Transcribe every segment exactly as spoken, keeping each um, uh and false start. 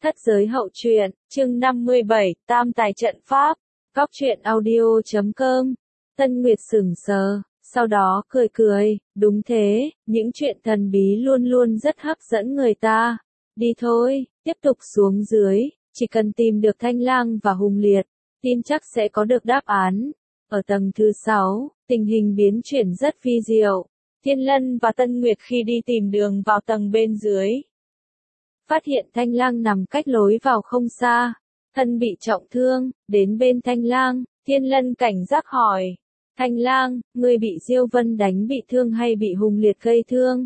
Thất giới hậu truyện, chương năm mươi bảy, Tam tài trận pháp. Góc truyện audio chấm com. Tân Nguyệt sững sờ, sau đó cười cười, đúng thế, những chuyện thần bí luôn luôn rất hấp dẫn người ta. Đi thôi, tiếp tục xuống dưới, chỉ cần tìm được Thanh Lang và Hùng Liệt, tin chắc sẽ có được đáp án. Ở tầng thứ sáu, tình hình biến chuyển rất vi diệu. Thiên Lân và Tân Nguyệt khi đi tìm đường vào tầng bên dưới, phát hiện Thanh Lang nằm cách lối vào không xa, thân bị trọng thương. Đến bên Thanh Lang, Thiên Lân cảnh giác hỏi, Thanh Lang, ngươi bị Diêu Vân đánh bị thương hay bị Hùng Liệt gây thương?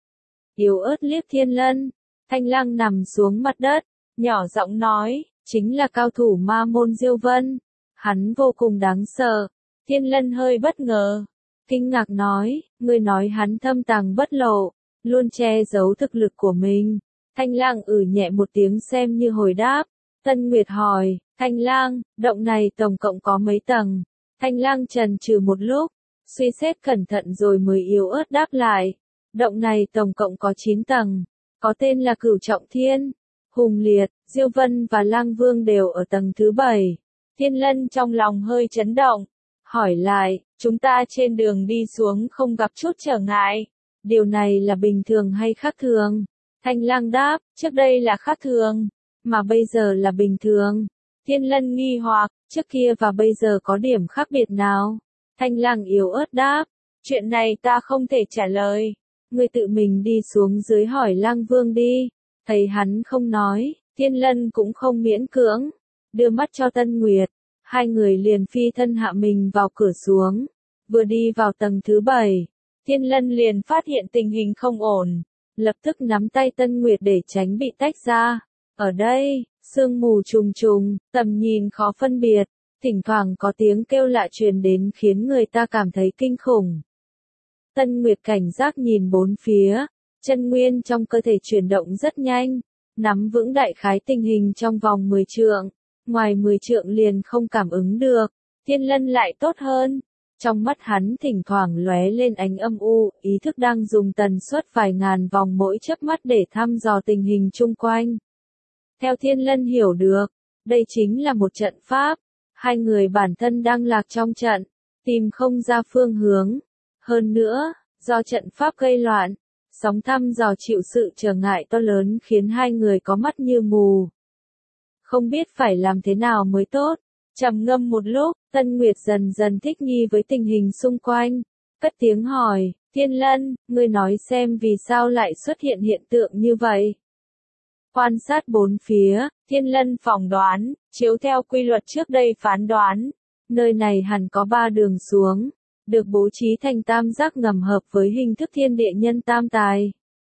Yếu ớt liếc Thiên Lân, Thanh Lang nằm xuống mặt đất, nhỏ giọng nói, chính là cao thủ ma môn Diêu Vân, hắn vô cùng đáng sợ. Thiên Lân hơi bất ngờ, kinh ngạc nói, ngươi nói hắn thâm tàng bất lộ, luôn che giấu thực lực của mình. Thanh Lang ử nhẹ một tiếng xem như hồi đáp. Tân Nguyệt hỏi, Thanh Lang, động này tổng cộng có mấy tầng? Thanh Lang chần chừ một lúc, suy xét cẩn thận rồi mới yếu ớt đáp lại. Động này tổng cộng có chín tầng, có tên là Cửu Trọng Thiên. Hùng Liệt, Diêu Vân và Lang Vương đều ở tầng thứ bảy. Thiên Lân trong lòng hơi chấn động, hỏi lại, chúng ta trên đường đi xuống không gặp chút trở ngại. Điều này là bình thường hay khác thường? Thanh Lang đáp, trước đây là khác thường, mà bây giờ là bình thường. Thiên Lân nghi hoặc, trước kia và bây giờ có điểm khác biệt nào? Thanh Lang yếu ớt đáp, chuyện này ta không thể trả lời. Ngươi tự mình đi xuống dưới hỏi Lang Vương đi. Thấy hắn không nói, Thiên Lân cũng không miễn cưỡng, đưa mắt cho Tân Nguyệt. Hai người liền phi thân hạ mình vào cửa xuống. Vừa đi vào tầng thứ bảy, Thiên Lân liền phát hiện tình hình không ổn. Lập tức nắm tay Tân Nguyệt để tránh bị tách ra. Ở đây, sương mù trùng trùng, tầm nhìn khó phân biệt, thỉnh thoảng có tiếng kêu lạ truyền đến khiến người ta cảm thấy kinh khủng. Tân Nguyệt cảnh giác nhìn bốn phía, chân nguyên trong cơ thể chuyển động rất nhanh, nắm vững đại khái tình hình trong vòng mười trượng, ngoài mười trượng liền không cảm ứng được. Thiên Lân lại tốt hơn. Trong mắt hắn thỉnh thoảng lóe lên ánh âm u, ý thức đang dùng tần suất vài ngàn vòng mỗi chớp mắt để thăm dò tình hình chung quanh. Theo Thiên Lân hiểu được, đây chính là một trận pháp. Hai người bản thân đang lạc trong trận, tìm không ra phương hướng. Hơn nữa, do trận pháp gây loạn, sóng thăm dò chịu sự trở ngại to lớn khiến hai người có mắt như mù. Không biết phải làm thế nào mới tốt. Trầm ngâm một lúc, Tân Nguyệt dần dần thích nghi với tình hình xung quanh. Cất tiếng hỏi, Thiên Lân, ngươi nói xem vì sao lại xuất hiện hiện tượng như vậy? Quan sát bốn phía, Thiên Lân phỏng đoán, chiếu theo quy luật trước đây phán đoán. Nơi này hẳn có ba đường xuống, được bố trí thành tam giác ngầm hợp với hình thức thiên địa nhân tam tài.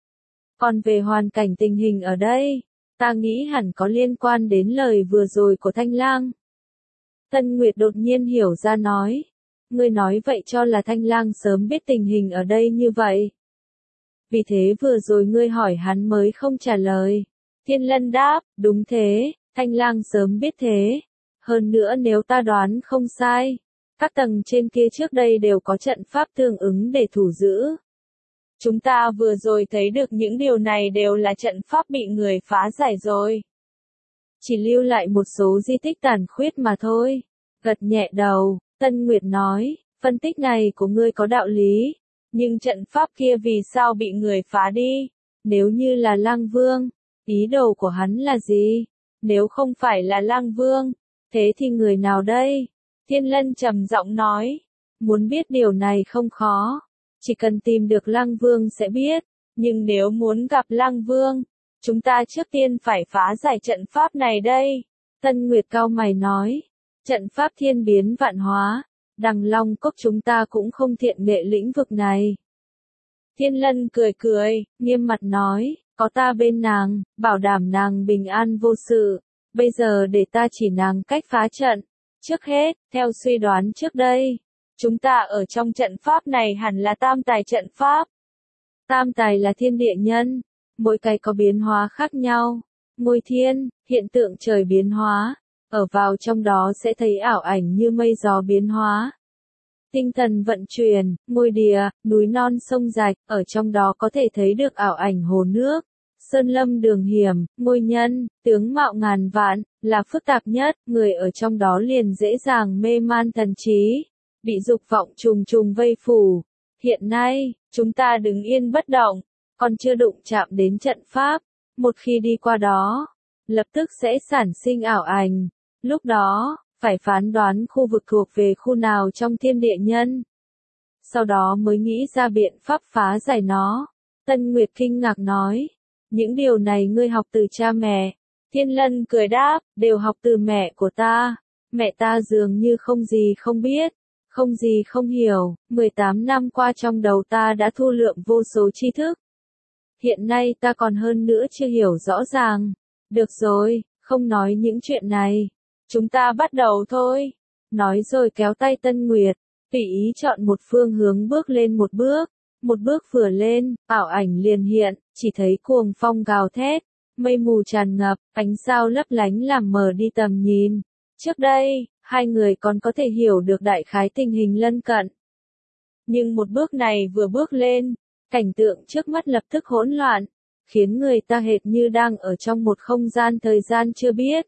Còn về hoàn cảnh tình hình ở đây, ta nghĩ hẳn có liên quan đến lời vừa rồi của Thanh Lang. Tân Nguyệt đột nhiên hiểu ra nói, ngươi nói vậy cho là Thanh Lang sớm biết tình hình ở đây như vậy. Vì thế vừa rồi ngươi hỏi hắn mới không trả lời. Thiên Lân đáp, đúng thế, Thanh Lang sớm biết thế. Hơn nữa nếu ta đoán không sai, các tầng trên kia trước đây đều có trận pháp tương ứng để thủ giữ. Chúng ta vừa rồi thấy được những điều này đều là trận pháp bị người phá giải rồi. Chỉ lưu lại một số di tích tàn khuyết mà thôi. Gật nhẹ đầu, Tân Nguyệt nói, phân tích này của ngươi có đạo lý. Nhưng trận pháp kia vì sao bị người phá đi? Nếu như là Lang Vương, ý đồ của hắn là gì? Nếu không phải là Lang Vương, thế thì người nào đây? Thiên Lân trầm giọng nói, muốn biết điều này không khó. Chỉ cần tìm được Lang Vương sẽ biết. Nhưng nếu muốn gặp Lang Vương, chúng ta trước tiên phải phá giải trận pháp này đây. Tân Nguyệt cau mày nói, trận pháp thiên biến vạn hóa, Đằng Long Cốc chúng ta cũng không thiện nghệ lĩnh vực này. Thiên Lân cười cười, nghiêm mặt nói, có ta bên nàng, bảo đảm nàng bình an vô sự. Bây giờ để ta chỉ nàng cách phá trận. Trước hết, theo suy đoán trước đây, chúng ta ở trong trận pháp này hẳn là tam tài trận pháp. Tam tài là thiên địa nhân, mỗi cái có biến hóa khác nhau. Ngôi thiên, hiện tượng trời biến hóa, ở vào trong đó sẽ thấy ảo ảnh như mây gió biến hóa. Tinh thần vận chuyển, ngôi địa, núi non sông rạch, ở trong đó có thể thấy được ảo ảnh hồ nước, sơn lâm đường hiểm, ngôi nhân, tướng mạo ngàn vạn, là phức tạp nhất, người ở trong đó liền dễ dàng mê man thần trí, bị dục vọng trùng trùng vây phủ. Hiện nay, chúng ta đứng yên bất động, còn chưa đụng chạm đến trận pháp, một khi đi qua đó, lập tức sẽ sản sinh ảo ảnh, lúc đó, phải phán đoán khu vực thuộc về khu nào trong thiên địa nhân. Sau đó mới nghĩ ra biện pháp phá giải nó. Tân Nguyệt kinh ngạc nói, những điều này ngươi học từ cha mẹ. Thiên Lân cười đáp, đều học từ mẹ của ta. Mẹ ta dường như không gì không biết, không gì không hiểu, mười tám năm qua trong đầu ta đã thu lượm vô số tri thức. Hiện nay ta còn hơn nữa chưa hiểu rõ ràng. Được rồi, không nói những chuyện này. Chúng ta bắt đầu thôi. Nói rồi kéo tay Tân Nguyệt, tùy ý chọn một phương hướng bước lên một bước. Một bước vừa lên, ảo ảnh liền hiện, chỉ thấy cuồng phong gào thét, mây mù tràn ngập, ánh sao lấp lánh làm mờ đi tầm nhìn. Trước đây, hai người còn có thể hiểu được đại khái tình hình lân cận. Nhưng một bước này vừa bước lên, cảnh tượng trước mắt lập tức hỗn loạn, khiến người ta hệt như đang ở trong một không gian thời gian chưa biết.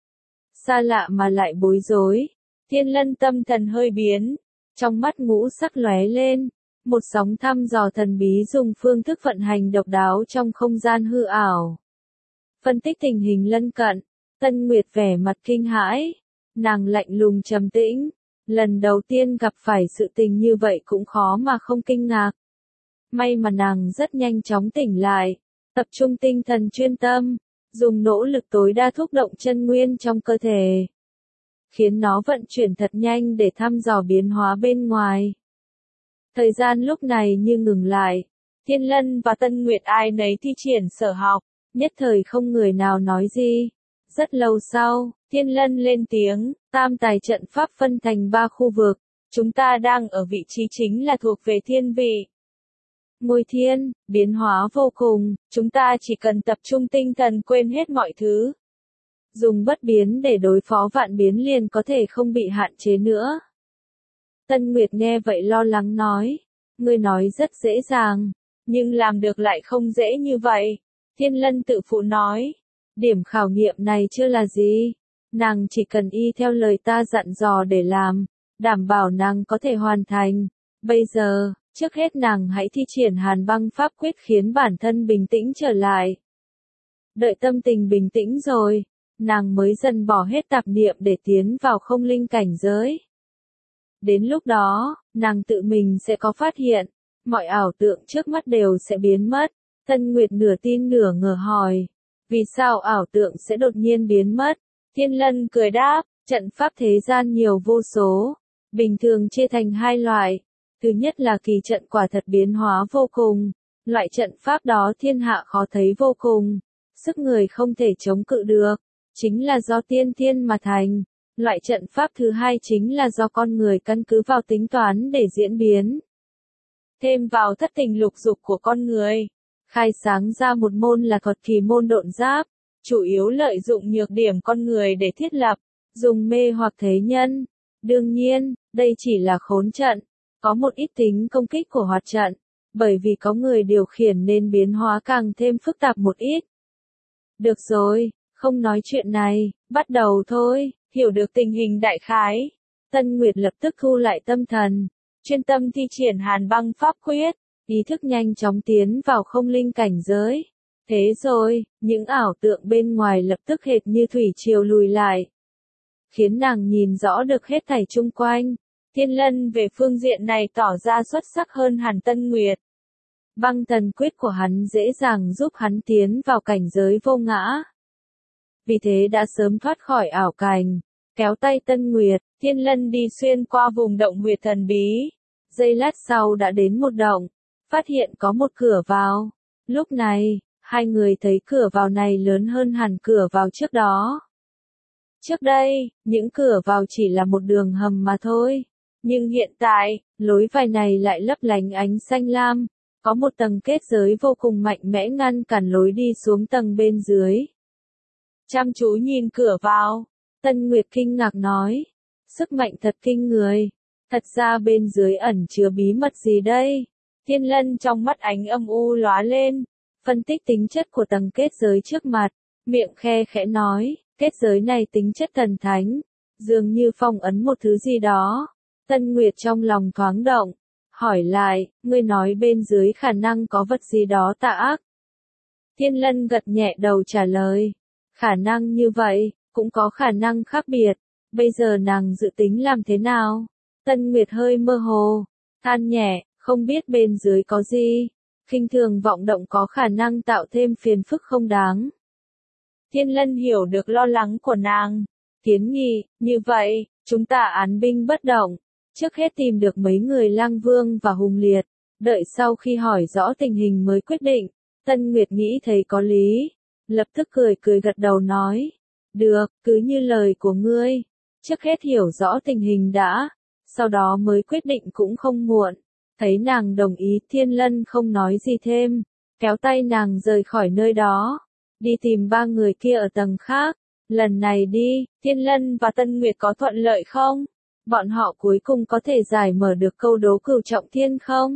Xa lạ mà lại bối rối, Thiên Lân tâm thần hơi biến, trong mắt ngũ sắc lóe lên, một sóng thăm dò thần bí dùng phương thức vận hành độc đáo trong không gian hư ảo. Phân tích tình hình lân cận, Tân Nguyệt vẻ mặt kinh hãi, nàng lạnh lùng trầm tĩnh, lần đầu tiên gặp phải sự tình như vậy cũng khó mà không kinh ngạc. May mà nàng rất nhanh chóng tỉnh lại, tập trung tinh thần chuyên tâm, dùng nỗ lực tối đa thúc động chân nguyên trong cơ thể, khiến nó vận chuyển thật nhanh để thăm dò biến hóa bên ngoài. Thời gian lúc này như ngừng lại, Thiên Lân và Tân Nguyệt ai nấy thi triển sở học, nhất thời không người nào nói gì. Rất lâu sau, Thiên Lân lên tiếng, tam tài trận pháp phân thành ba khu vực, chúng ta đang ở vị trí chính là thuộc về thiên vị. Ngôi thiên, biến hóa vô cùng, chúng ta chỉ cần tập trung tinh thần quên hết mọi thứ. Dùng bất biến để đối phó vạn biến liền có thể không bị hạn chế nữa. Tân Nguyệt nghe vậy lo lắng nói, ngươi nói rất dễ dàng, nhưng làm được lại không dễ như vậy. Thiên Lân tự phụ nói, điểm khảo nghiệm này chưa là gì, nàng chỉ cần y theo lời ta dặn dò để làm, đảm bảo nàng có thể hoàn thành. Bây giờ, trước hết nàng hãy thi triển Hàn Băng Pháp Quyết khiến bản thân bình tĩnh trở lại. Đợi tâm tình bình tĩnh rồi, nàng mới dần bỏ hết tạp niệm để tiến vào không linh cảnh giới. Đến lúc đó, nàng tự mình sẽ có phát hiện, mọi ảo tượng trước mắt đều sẽ biến mất. Tân Nguyệt nửa tin nửa ngờ hỏi, vì sao ảo tượng sẽ đột nhiên biến mất? Thiên Lân cười đáp, trận pháp thế gian nhiều vô số, bình thường chia thành hai loại. Thứ nhất là kỳ trận quả thật biến hóa vô cùng, loại trận pháp đó thiên hạ khó thấy vô cùng, sức người không thể chống cự được, chính là do tiên thiên mà thành. Loại trận pháp thứ hai chính là do con người căn cứ vào tính toán để diễn biến. Thêm vào thất tình lục dục của con người, khai sáng ra một môn là thuật kỳ môn độn giáp, chủ yếu lợi dụng nhược điểm con người để thiết lập, dùng mê hoặc thế nhân. Đương nhiên, đây chỉ là khốn trận, có một ít tính công kích của hoạt trận, bởi vì có người điều khiển nên biến hóa càng thêm phức tạp một ít. Được rồi, không nói chuyện này, bắt đầu thôi. Hiểu được tình hình đại khái, Tân Nguyệt lập tức thu lại tâm thần, chuyên tâm thi triển Hàn Băng Pháp Quyết, ý thức nhanh chóng tiến vào không linh cảnh giới. Thế rồi, những ảo tượng bên ngoài lập tức hệt như thủy triều lùi lại, khiến nàng nhìn rõ được hết thảy chung quanh. Thiên Lân về phương diện này tỏ ra xuất sắc hơn hẳn Tân Nguyệt. Băng thần quyết của hắn dễ dàng giúp hắn tiến vào cảnh giới vô ngã. Vì thế đã sớm thoát khỏi ảo cảnh, kéo tay Tân Nguyệt, Thiên Lân đi xuyên qua vùng động huyệt thần bí. Giây lát sau đã đến một động, phát hiện có một cửa vào. Lúc này, hai người thấy cửa vào này lớn hơn hẳn cửa vào trước đó. Trước đây, những cửa vào chỉ là một đường hầm mà thôi. Nhưng hiện tại, lối vào này lại lấp lánh ánh xanh lam, có một tầng kết giới vô cùng mạnh mẽ ngăn cản lối đi xuống tầng bên dưới. Chăm chú nhìn cửa vào, Tân Nguyệt kinh ngạc nói, sức mạnh thật kinh người, thật ra bên dưới ẩn chứa bí mật gì đây? Thiên Lân trong mắt ánh âm u lóa lên, phân tích tính chất của tầng kết giới trước mặt, miệng khe khẽ nói, kết giới này tính chất thần thánh, dường như phong ấn một thứ gì đó. Tân Nguyệt trong lòng thoáng động, hỏi lại, ngươi nói bên dưới khả năng có vật gì đó tà ác. Thiên Lân gật nhẹ đầu trả lời, khả năng như vậy, cũng có khả năng khác biệt, bây giờ nàng dự tính làm thế nào? Tân Nguyệt hơi mơ hồ, than nhẹ, không biết bên dưới có gì, khinh thường vọng động có khả năng tạo thêm phiền phức không đáng. Thiên Lân hiểu được lo lắng của nàng, kiến nghị, như vậy, chúng ta án binh bất động, trước hết tìm được mấy người Lang Vương và Hùng Liệt, đợi sau khi hỏi rõ tình hình mới quyết định. Tân Nguyệt nghĩ thấy có lý, lập tức cười cười gật đầu nói, được, cứ như lời của ngươi, trước hết hiểu rõ tình hình đã, sau đó mới quyết định cũng không muộn. Thấy nàng đồng ý, Thiên Lân không nói gì thêm, kéo tay nàng rời khỏi nơi đó, đi tìm ba người kia ở tầng khác. Lần này đi, Thiên Lân và Tân Nguyệt có thuận lợi không? Bọn họ cuối cùng có thể giải mở được câu đố cửu trọng thiên không?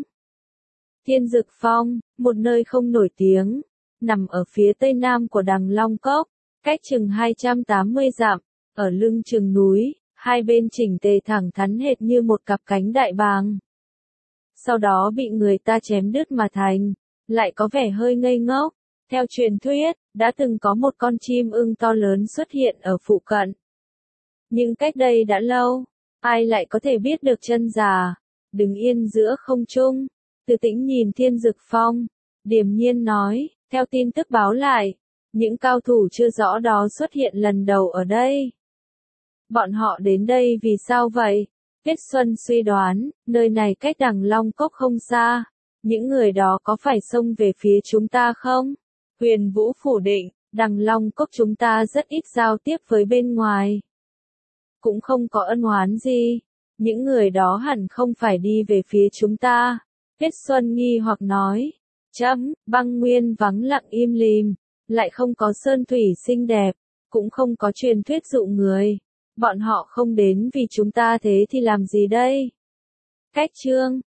Thiên Dực Phong, một nơi không nổi tiếng, nằm ở phía tây nam của Đằng Long Cốc, cách chừng hai trăm tám mươi dặm, ở lưng chừng núi, hai bên chỉnh tề thẳng thắn hệt như một cặp cánh đại bàng. Sau đó bị người ta chém đứt mà thành, lại có vẻ hơi ngây ngốc. Theo truyền thuyết, đã từng có một con chim ưng to lớn xuất hiện ở phụ cận. Nhưng cách đây đã lâu, ai lại có thể biết được chân giả, đứng yên giữa không trung. Từ Tĩnh nhìn Thiên Dực Phong, điềm nhiên nói, theo tin tức báo lại, những cao thủ chưa rõ đó xuất hiện lần đầu ở đây. Bọn họ đến đây vì sao vậy? Tuyết Xuân suy đoán, nơi này cách Đằng Long Cốc không xa, những người đó có phải xông về phía chúng ta không? Huyền Vũ phủ định, Đằng Long Cốc chúng ta rất ít giao tiếp với bên ngoài. Cũng không có ân oán gì, những người đó hẳn không phải đi về phía chúng ta. Tuyết Xuân nghi hoặc nói, chấm, băng nguyên vắng lặng im lìm, lại không có sơn thủy xinh đẹp, cũng không có truyền thuyết dụ người. Bọn họ không đến vì chúng ta thế thì làm gì đây? Cách chương